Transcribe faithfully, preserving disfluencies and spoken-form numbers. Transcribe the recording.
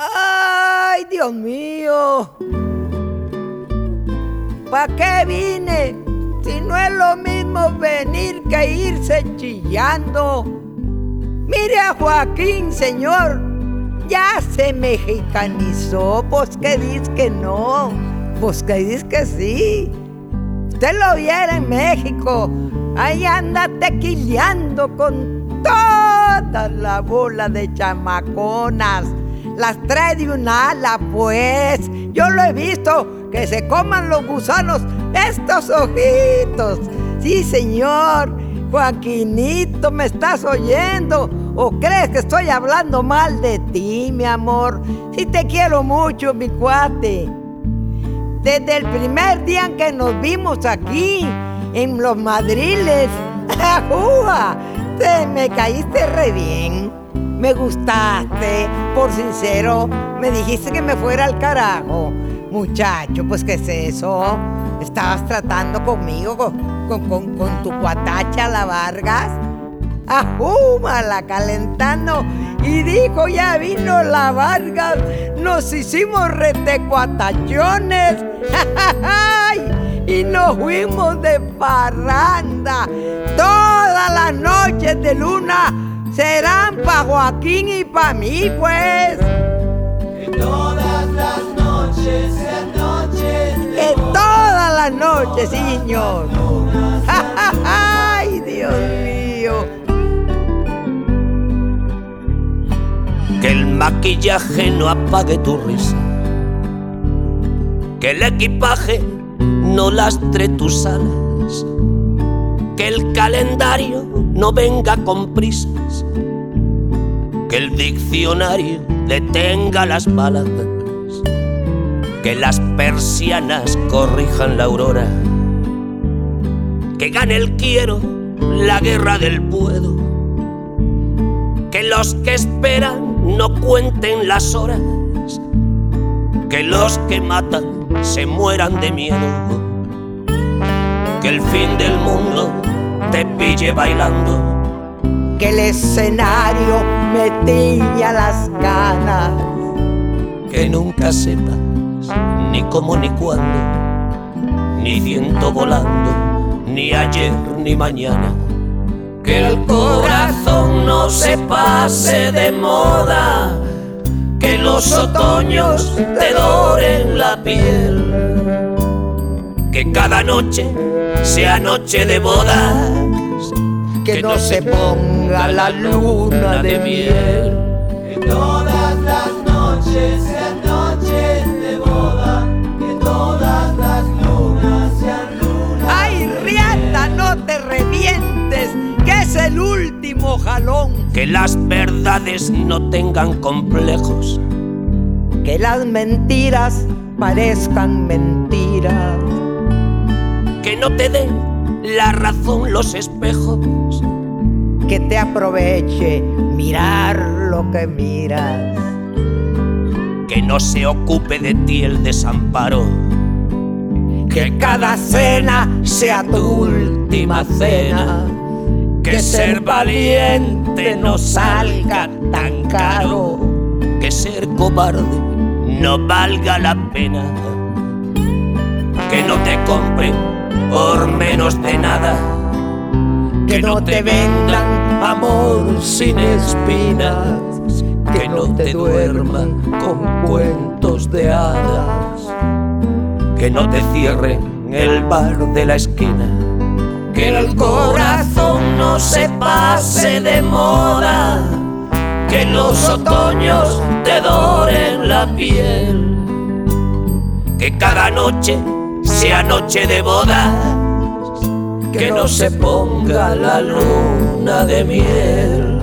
¡Ay, Dios mío! ¿Para qué vine? Si no es lo mismo venir que irse chillando. Mire a Joaquín, señor, ya se mexicanizó. Pues que dice que no, pues que dice que sí. Usted lo viera en México, ahí anda tequileando con toda la bola de chamaconas. Las trae de un ala, pues. Yo lo he visto, que se coman los gusanos estos ojitos. Sí, señor. Joaquinito, ¿me estás oyendo? ¿O crees que estoy hablando mal de ti, mi amor? Sí te quiero mucho, mi cuate. Desde el primer día en que nos vimos aquí, en Los Madriles, ¡ajúa! Te me caíste re bien. Me gustaste, por sincero, me dijiste que me fuera al carajo. Muchacho, pues ¿qué es eso? ¿Estabas tratando conmigo, con, con, con, con tu cuatacha, la Vargas? ¡Ajúmala, calentando! Y dijo, ya vino la Vargas, nos hicimos retecuatachones. Y nos fuimos de parranda. Todas las noches de luna serán pa' Joaquín y pa' mí, pues. Que todas las noches sean noches de Que boda. todas las noches, sí, señor. ¡Ay, Dios mío! Que el maquillaje no apague tu risa, que el equipaje no lastre tus alas, que el calendario no venga con prisas, que el diccionario detenga las balas, que las persianas corrijan la aurora, que gane el quiero la guerra del puedo, que los que esperan no cuenten las horas, que los que matan se mueran de miedo, que el fin del mundo te pille bailando, Que el escenario me tiña las ganas, que nunca sepas ni cómo ni cuándo, ni viento volando, ni ayer ni mañana, que el corazón no se pase de moda, que los otoños te doren la piel, que cada noche sea noche de bodas, que no se ponga la luna de miel. Que todas las noches sean noches de boda. Que todas las lunas sean lunas. ¡Ay, riata, no te revientes! Que es el último jalón. que las verdades no tengan complejos, Que las mentiras parezcan mentiras. que no te den la razón los espejos, Que te aproveche mirar lo que miras. que no se ocupe de ti el desamparo, Que cada cena sea tu última cena. que ser valiente no salga tan caro, que ser cobarde no valga la pena, que no te compren por menos de nada, Que no te vendan amor sin espinas, que no te duerman con cuentos de hadas, que no te cierren el bar de la esquina, que el corazón no se pase de moda, que los otoños te doren la piel, que cada noche sea noche de bodas, que no se ponga la luna de miel.